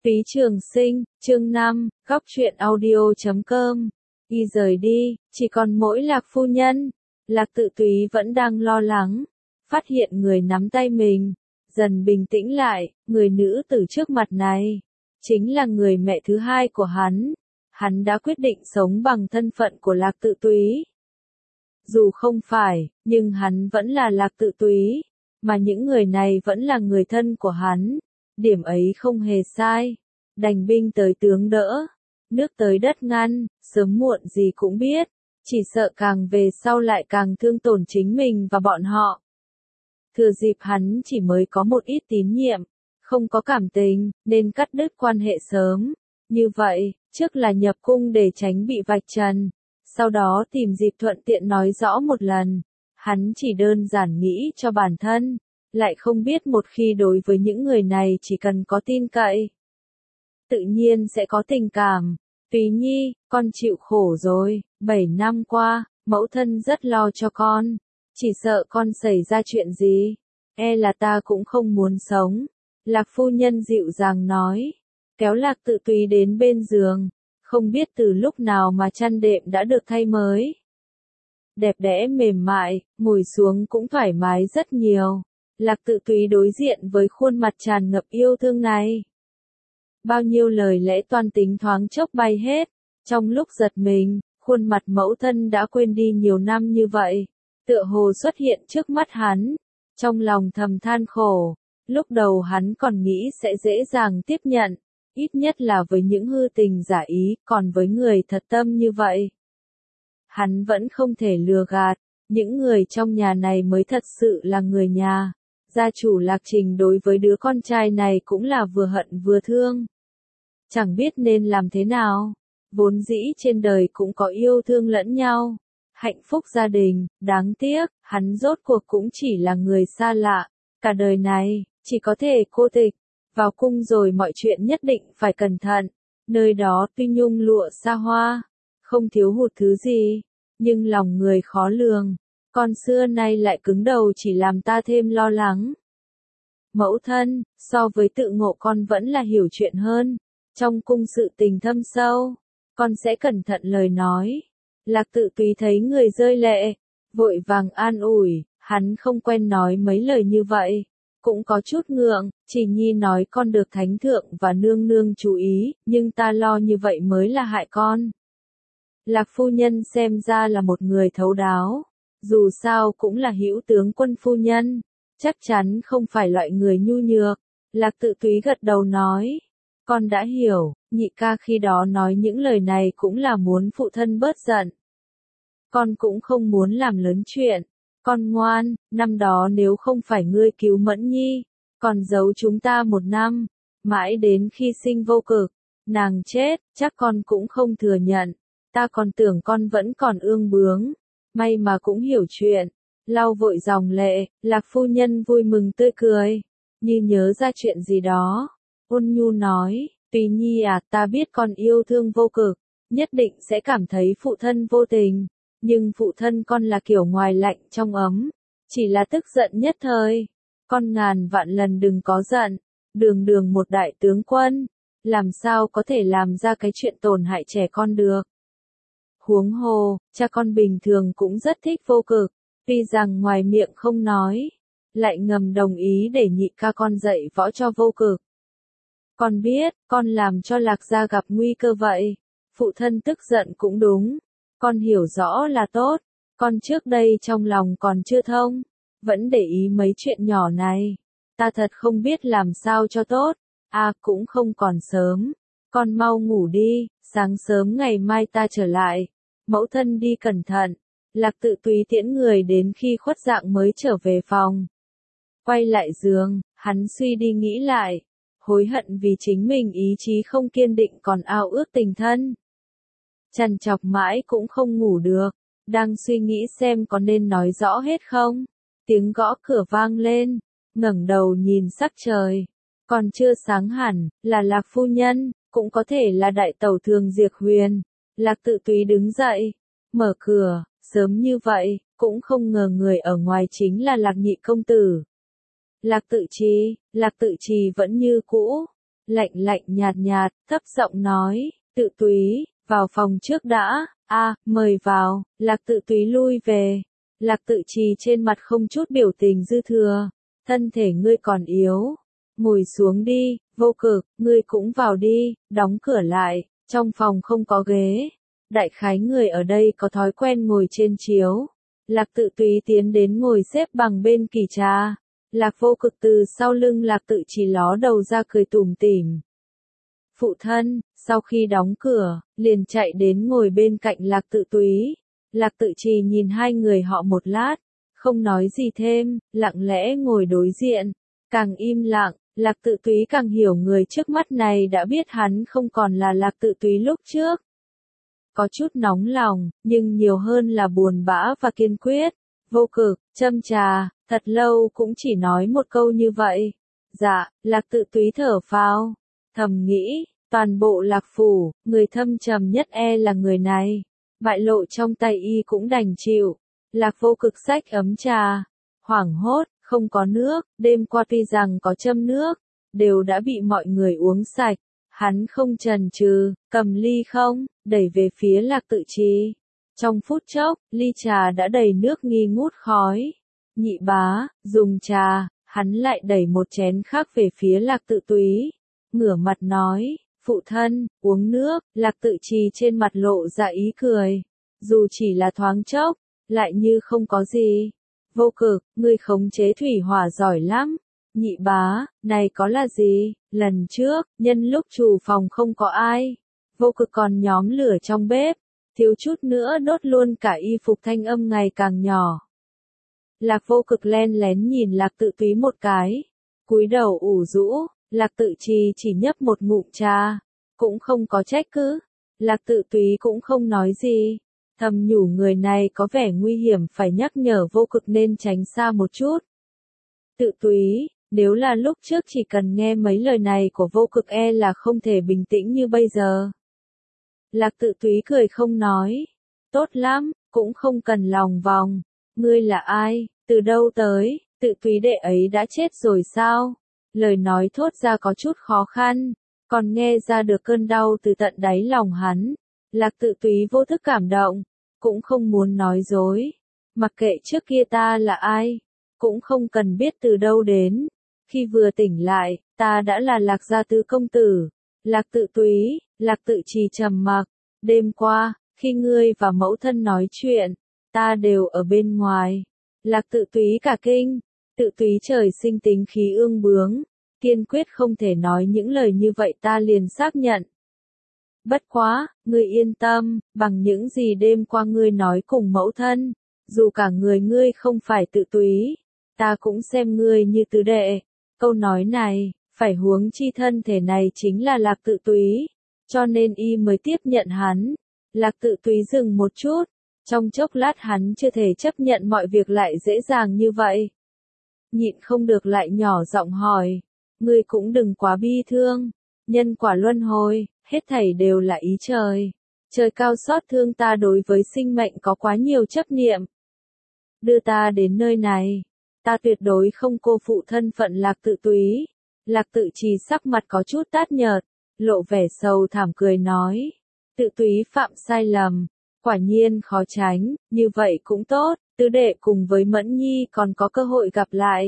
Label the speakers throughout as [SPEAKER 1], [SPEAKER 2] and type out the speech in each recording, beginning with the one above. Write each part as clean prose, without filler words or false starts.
[SPEAKER 1] Phí Trường Sinh, chương 5, góc truyện audio.com. Y rời đi, chỉ còn mỗi Lạc phu nhân. Lạc Tự Túy vẫn đang lo lắng, phát hiện người nắm tay mình, dần bình tĩnh lại, người nữ tử trước mặt này, chính là người mẹ thứ hai của hắn. Hắn đã quyết định sống bằng thân phận của Lạc Tự Túy. Dù không phải, nhưng hắn vẫn là Lạc Tự Túy, mà những người này vẫn là người thân của hắn. Điểm ấy không hề sai. Đành binh tới tướng đỡ, nước tới đất ngăn, sớm muộn gì cũng biết, chỉ sợ càng về sau lại càng thương tổn chính mình và bọn họ. Thừa dịp hắn chỉ mới có một ít tín nhiệm, không có cảm tình, nên cắt đứt quan hệ sớm. Như vậy, trước là nhập cung để tránh bị vạch trần, sau đó tìm dịp thuận tiện nói rõ một lần. Hắn chỉ đơn giản nghĩ cho bản thân, lại không biết một khi đối với những người này chỉ cần có tin cậy, tự nhiên sẽ có tình cảm. Túy Nhi, con chịu khổ rồi, 7 năm qua, mẫu thân rất lo cho con, chỉ sợ con xảy ra chuyện gì, là ta cũng không muốn sống. Lạc phu nhân dịu dàng nói, kéo Lạc Tự Túy đến bên giường, không biết từ lúc nào mà chăn đệm đã được thay mới. Đẹp đẽ mềm mại, ngồi xuống cũng thoải mái rất nhiều. Lạc Tự Túy đối diện với khuôn mặt tràn ngập yêu thương này. Bao nhiêu lời lẽ toan tính thoáng chốc bay hết, trong lúc giật mình, khuôn mặt mẫu thân đã quên đi nhiều năm như vậy, tựa hồ xuất hiện trước mắt hắn, trong lòng thầm than khổ, lúc đầu hắn còn nghĩ sẽ dễ dàng tiếp nhận, ít nhất là với những hư tình giả ý, còn với người thật tâm như vậy. Hắn vẫn không thể lừa gạt, những người trong nhà này mới thật sự là người nhà. Gia chủ Lạc Trình đối với đứa con trai này cũng là vừa hận vừa thương. Chẳng biết nên làm thế nào, vốn dĩ trên đời cũng có yêu thương lẫn nhau, hạnh phúc gia đình, đáng tiếc, hắn rốt cuộc cũng chỉ là người xa lạ, cả đời này, chỉ có thể cô tịch, vào cung rồi mọi chuyện nhất định phải cẩn thận, nơi đó tuy nhung lụa xa hoa, không thiếu hụt thứ gì, nhưng lòng người khó lường, con xưa nay lại cứng đầu chỉ làm ta thêm lo lắng. Mẫu thân, so với tự ngộ con vẫn là hiểu chuyện hơn. Trong cung sự tình thâm sâu, con sẽ cẩn thận lời nói. Lạc Tự Túy thấy người rơi lệ, vội vàng an ủi, hắn không quen nói mấy lời như vậy, cũng có chút ngượng, chỉ nhi nói con được thánh thượng và nương nương chú ý, nhưng ta lo như vậy mới là hại con. Lạc phu nhân xem ra là một người thấu đáo, dù sao cũng là hữu tướng quân phu nhân, chắc chắn không phải loại người nhu nhược. Lạc Tự Túy gật đầu nói, con đã hiểu, nhị ca khi đó nói những lời này cũng là muốn phụ thân bớt giận. Con cũng không muốn làm lớn chuyện, con ngoan, năm đó nếu không phải ngươi cứu Mẫn Nhi, còn giấu chúng ta 1 năm, mãi đến khi sinh vô cực, nàng chết, chắc con cũng không thừa nhận, ta còn tưởng con vẫn còn ương bướng, may mà cũng hiểu chuyện. Lau vội dòng lệ, Lạc phu nhân vui mừng tươi cười, như nhớ ra chuyện gì đó. Ôn nhu nói, Túy Nhi à, ta biết con yêu thương vô cực, nhất định sẽ cảm thấy phụ thân vô tình, nhưng phụ thân con là kiểu ngoài lạnh trong ấm, chỉ là tức giận nhất thời. Con ngàn vạn lần đừng có giận, đường đường một đại tướng quân, làm sao có thể làm ra cái chuyện tổn hại trẻ con được. Huống hồ, cha con bình thường cũng rất thích vô cực, tuy rằng ngoài miệng không nói, lại ngầm đồng ý để nhị ca con dạy võ cho vô cực. Con biết, con làm cho Lạc gia gặp nguy cơ vậy. Phụ thân tức giận cũng đúng. Con hiểu rõ là tốt. Con trước đây trong lòng còn chưa thông. Vẫn để ý mấy chuyện nhỏ này. Ta thật không biết làm sao cho tốt. Cũng không còn sớm. Con mau ngủ đi, sáng sớm ngày mai ta trở lại. Mẫu thân đi cẩn thận. Lạc Tự Túy tiễn người đến khi khuất dạng mới trở về phòng. Quay lại giường, hắn suy đi nghĩ lại. Hối hận vì chính mình ý chí không kiên định còn ao ước tình thân. Trằn trọc mãi cũng không ngủ được, đang suy nghĩ xem có nên nói rõ hết không. Tiếng gõ cửa vang lên, ngẩng đầu nhìn sắc trời. Còn chưa sáng hẳn, là Lạc phu nhân, cũng có thể là đại tẩu Thường Diệp Huyền. Lạc Tự Túy đứng dậy, mở cửa, sớm như vậy, cũng không ngờ người ở ngoài chính là Lạc nhị công tử. Lạc Tự Trì vẫn như cũ, lạnh lạnh nhạt nhạt, thấp giọng nói, Tự Túy, vào phòng trước đã, mời vào, Lạc Tự Túy lui về. Lạc Tự Trì trên mặt không chút biểu tình dư thừa, thân thể ngươi còn yếu, ngồi xuống đi, Vô Cực, ngươi cũng vào đi, đóng cửa lại, trong phòng không có ghế. Đại khái người ở đây có thói quen ngồi trên chiếu. Lạc Tự Túy tiến đến ngồi xếp bằng bên kỷ trà. Lạc Vô Cực từ sau lưng Lạc Tự Trì ló đầu ra cười tủm tỉm. Phụ thân, sau khi đóng cửa, liền chạy đến ngồi bên cạnh Lạc Tự Túy. Lạc Tự Trì nhìn hai người họ một lát, không nói gì thêm, lặng lẽ ngồi đối diện. Càng im lặng, Lạc Tự Túy càng hiểu người trước mắt này đã biết hắn không còn là Lạc Tự Túy lúc trước. Có chút nóng lòng, nhưng nhiều hơn là buồn bã và kiên quyết. Vô Cực, châm trà, thật lâu cũng chỉ nói một câu như vậy. Dạ, Lạc Tự Túy thở phào, thầm nghĩ, toàn bộ Lạc Phủ, người thâm trầm nhất là người này. Bại lộ trong tay y cũng đành chịu. Lạc Vô Cực xách ấm trà, hoảng hốt, không có nước, đêm qua tuy rằng có châm nước, đều đã bị mọi người uống sạch. Hắn không chần chừ, cầm ly không, đẩy về phía Lạc Tự Trì. Trong phút chốc, ly trà đã đầy nước nghi ngút khói. Nhị bá, dùng trà, hắn lại đẩy một chén khác về phía Lạc Tự Túy. Ngửa mặt nói, phụ thân, uống nước, Lạc Tự Trì trên mặt lộ ra ý cười. Dù chỉ là thoáng chốc, lại như không có gì. Vô Cực, ngươi khống chế thủy hỏa giỏi lắm. Nhị bá, này có là gì? Lần trước, nhân lúc chủ phòng không có ai, Vô Cực còn nhóm lửa trong bếp, thiếu chút nữa đốt luôn cả y phục, thanh âm ngày càng nhỏ. Lạc Vô Cực len lén nhìn Lạc Tự Túy một cái, cúi đầu ủ rũ. Lạc Tự Trì chỉ nhấp một ngụm trà, cũng không có trách cứ. Lạc Tự Túy cũng không nói gì, thầm nhủ người này có vẻ nguy hiểm, phải nhắc nhở Vô Cực nên tránh xa một chút. Tự Túy, nếu là lúc trước chỉ cần nghe mấy lời này của Vô Cực là không thể bình tĩnh như bây giờ. Lạc Tự Túy cười không nói. Tốt lắm, cũng không cần lòng vòng. Ngươi là ai, từ đâu tới, Tự Túy đệ ấy đã chết rồi sao? Lời nói thốt ra có chút khó khăn, còn nghe ra được cơn đau từ tận đáy lòng hắn. Lạc Tự Túy vô thức cảm động, cũng không muốn nói dối. Mặc kệ trước kia ta là ai, cũng không cần biết từ đâu đến. Khi vừa tỉnh lại, ta đã là Lạc gia tứ công tử. Lạc Tự Túy, Lạc Tự Trì trầm mặc. Đêm qua, khi ngươi và mẫu thân nói chuyện, ta đều ở bên ngoài. Lạc Tự Túy cả kinh. Tự Túy trời sinh tính khí ương bướng, kiên quyết không thể nói những lời như vậy, ta liền xác nhận. Bất quá, ngươi yên tâm, bằng những gì đêm qua ngươi nói cùng mẫu thân, dù cả người ngươi không phải Tự Túy, ta cũng xem ngươi như tứ đệ. Câu nói này, phải huống chi thân thể này chính là Lạc Tự Túy, cho nên y mới tiếp nhận hắn. Lạc Tự Túy dừng một chút, trong chốc lát hắn chưa thể chấp nhận mọi việc lại dễ dàng như vậy. Nhịn không được lại nhỏ giọng hỏi, ngươi cũng đừng quá bi thương, nhân quả luân hồi, hết thảy đều là ý trời. Trời cao xót thương ta đối với sinh mệnh có quá nhiều chấp niệm. Đưa ta đến nơi này, ta tuyệt đối không cô phụ thân phận Lạc Tự Túy. Lạc Tự Trì sắc mặt có chút tát nhợt, lộ vẻ sầu thảm cười nói, Tự Túy phạm sai lầm, quả nhiên khó tránh, như vậy cũng tốt, tứ đệ cùng với Mẫn Nhi còn có cơ hội gặp lại.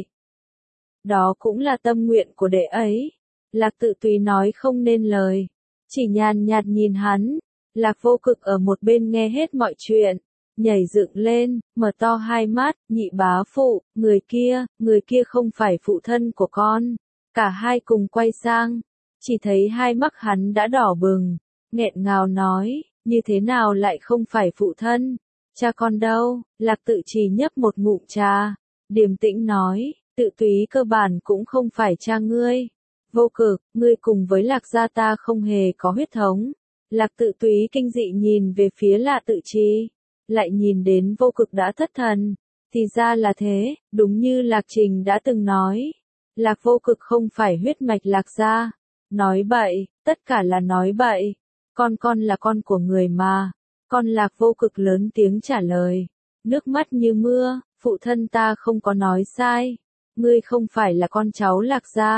[SPEAKER 1] Đó cũng là tâm nguyện của đệ ấy. Lạc Tự Túy nói không nên lời, chỉ nhàn nhạt nhìn hắn. Lạc Vô Cực ở một bên nghe hết mọi chuyện, nhảy dựng lên, mở to hai mắt, nhị bá phụ, người kia không phải phụ thân của con. Cả hai cùng quay sang, chỉ thấy hai mắt hắn đã đỏ bừng, nghẹn ngào nói, như thế nào lại không phải phụ thân? Cha con đâu? Lạc Tự Trì nhấp một ngụm trà, điềm tĩnh nói, Tự Túy cơ bản cũng không phải cha ngươi. Vô Cực, ngươi cùng với Lạc gia ta không hề có huyết thống. Lạc Tự Túy kinh dị nhìn về phía Lạc Tự Trì, lại nhìn đến Vô Cực đã thất thần. Thì ra là thế, đúng như Lạc Trình đã từng nói. Lạc Vô Cực không phải huyết mạch Lạc gia. Nói bậy, tất cả là nói bậy. Con là con của người mà. Con. Lạc Vô Cực lớn tiếng trả lời. Nước mắt như mưa, phụ thân ta không có nói sai. Ngươi không phải là con cháu Lạc gia.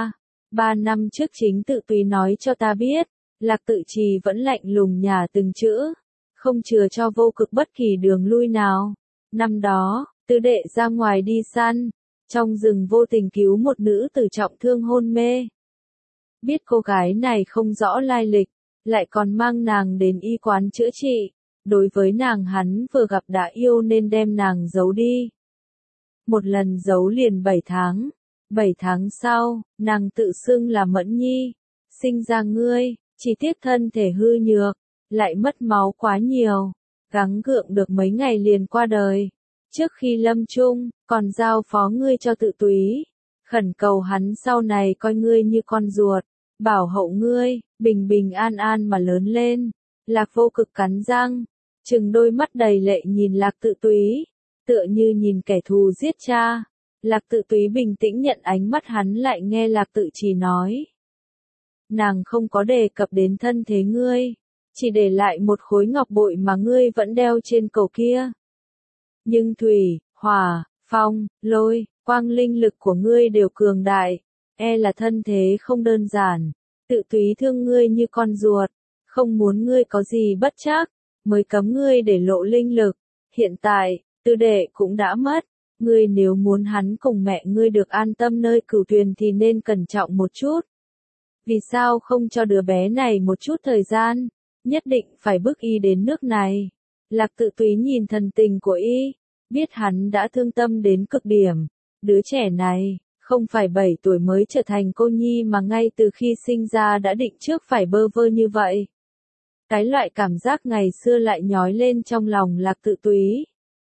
[SPEAKER 1] 3 năm trước chính Tự Túy nói cho ta biết, Lạc Tự Trì vẫn lạnh lùng nhả từng chữ, không chừa cho Vô Cực bất kỳ đường lui nào. Năm đó, tứ đệ ra ngoài đi săn, trong rừng vô tình cứu một nữ tử trọng thương hôn mê. Biết cô gái này không rõ lai lịch, lại còn mang nàng đến y quán chữa trị. Đối với nàng hắn vừa gặp đã yêu nên đem nàng giấu đi. Một lần giấu liền 7 tháng. 7 tháng sau, nàng tự xưng là Mẫn Nhi, sinh ra ngươi, chỉ tiếc thân thể hư nhược, lại mất máu quá nhiều, gắng gượng được mấy ngày liền qua đời. Trước khi lâm chung, còn giao phó ngươi cho Tự Túy, khẩn cầu hắn sau này coi ngươi như con ruột, bảo hậu ngươi, bình bình an an mà lớn lên. Lạc Vô Cực cắn răng, trừng đôi mắt đầy lệ nhìn Lạc Tự Túy, tựa như nhìn kẻ thù giết cha. Lạc Tự Túy bình tĩnh nhận ánh mắt hắn lại nghe Lạc Tự Trì nói. Nàng không có đề cập đến thân thế ngươi, chỉ để lại một khối ngọc bội mà ngươi vẫn đeo trên cổ kia. Nhưng thủy, hỏa, phong, lôi, quang linh lực của ngươi đều cường đại, e là thân thế không đơn giản. Tự Túy thương ngươi như con ruột, không muốn ngươi có gì bất trắc, mới cấm ngươi để lộ linh lực. Hiện tại, tư đệ cũng đã mất, ngươi nếu muốn hắn cùng mẹ ngươi được an tâm nơi Cửu Tuyền thì nên cẩn trọng một chút. Vì sao không cho đứa bé này một chút thời gian, nhất định phải bước y đến nước này. Lạc Tự Túy nhìn thần tình của y, biết hắn đã thương tâm đến cực điểm. Đứa trẻ này, không phải 7 tuổi mới trở thành cô nhi mà ngay từ khi sinh ra đã định trước phải bơ vơ như vậy. Cái loại cảm giác ngày xưa lại nhói lên trong lòng Lạc Tự Túy,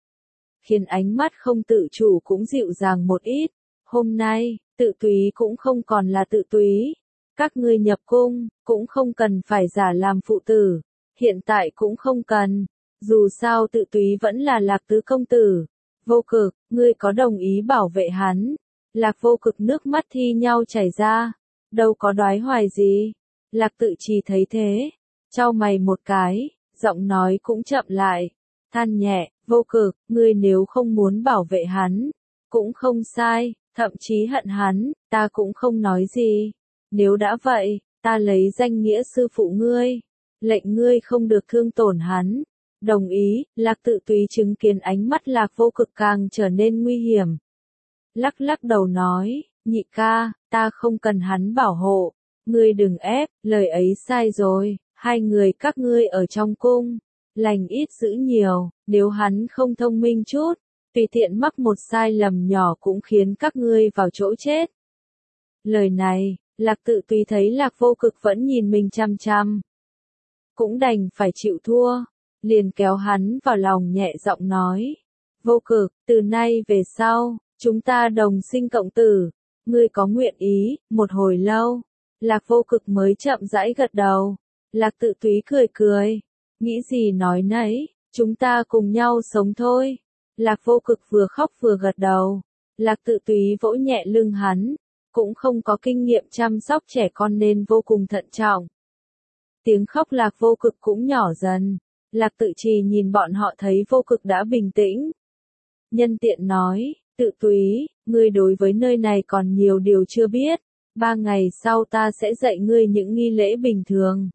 [SPEAKER 1] khiến ánh mắt không tự chủ cũng dịu dàng một ít. Hôm nay, Tự Túy cũng không còn là Tự Túy. Các ngươi nhập cung, cũng không cần phải giả làm phụ tử. Hiện tại cũng không cần. Dù sao Tự Túy vẫn là Lạc tứ công tử. Vô Cực, ngươi có đồng ý bảo vệ hắn? Lạc Vô Cực nước mắt thi nhau chảy ra. Đâu có đoái hoài gì. Lạc Tự Trì thấy thế, chau mày một cái, giọng nói cũng chậm lại. Than nhẹ, Vô Cực, ngươi nếu không muốn bảo vệ hắn, cũng không sai, thậm chí hận hắn, ta cũng không nói gì. Nếu đã vậy, ta lấy danh nghĩa sư phụ ngươi, lệnh ngươi không được thương tổn hắn. Đồng ý. Lạc Tự Túy chứng kiến ánh mắt Lạc Vô Cực càng trở nên nguy hiểm. Lắc lắc đầu nói, nhị ca, ta không cần hắn bảo hộ, ngươi đừng ép, lời ấy sai rồi, hai người các ngươi ở trong cung, lành ít dữ nhiều, nếu hắn không thông minh chút, tùy tiện mắc một sai lầm nhỏ cũng khiến các ngươi vào chỗ chết. Lời này, Lạc Tự Túy thấy Lạc Vô Cực vẫn nhìn mình chăm chăm, cũng đành phải chịu thua, liền kéo hắn vào lòng nhẹ giọng nói, Vô Cực, từ nay về sau, chúng ta đồng sinh cộng tử, ngươi có nguyện ý? Một hồi lâu, Lạc Vô Cực mới chậm rãi gật đầu. Lạc Tự Túy cười cười, nghĩ gì nói nấy, chúng ta cùng nhau sống thôi. Lạc Vô Cực vừa khóc vừa gật đầu. Lạc Tự Túy vỗ nhẹ lưng hắn, cũng không có kinh nghiệm chăm sóc trẻ con nên vô cùng thận trọng. Tiếng khóc Lạc Vô Cực cũng nhỏ dần. Lạc Tự Trì nhìn bọn họ thấy Vô Cực đã bình tĩnh, nhân tiện nói, Tự Túy, ngươi đối với nơi này còn nhiều điều chưa biết, 3 ngày sau ta sẽ dạy ngươi những nghi lễ bình thường.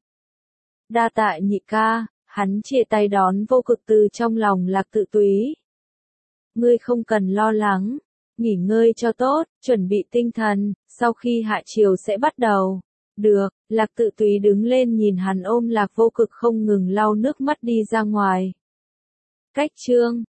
[SPEAKER 1] Đa tạ nhị ca. Hắn chia tay đón Vô Cực từ trong lòng Lạc Tự Túy. Ngươi không cần lo lắng, nghỉ ngơi cho tốt, chuẩn bị tinh thần, sau khi hạ chiều sẽ bắt đầu. Được. Lạc Tự Túy đứng lên nhìn hắn ôm Lạc Vô Cực không ngừng lau nước mắt đi ra ngoài. Cách chương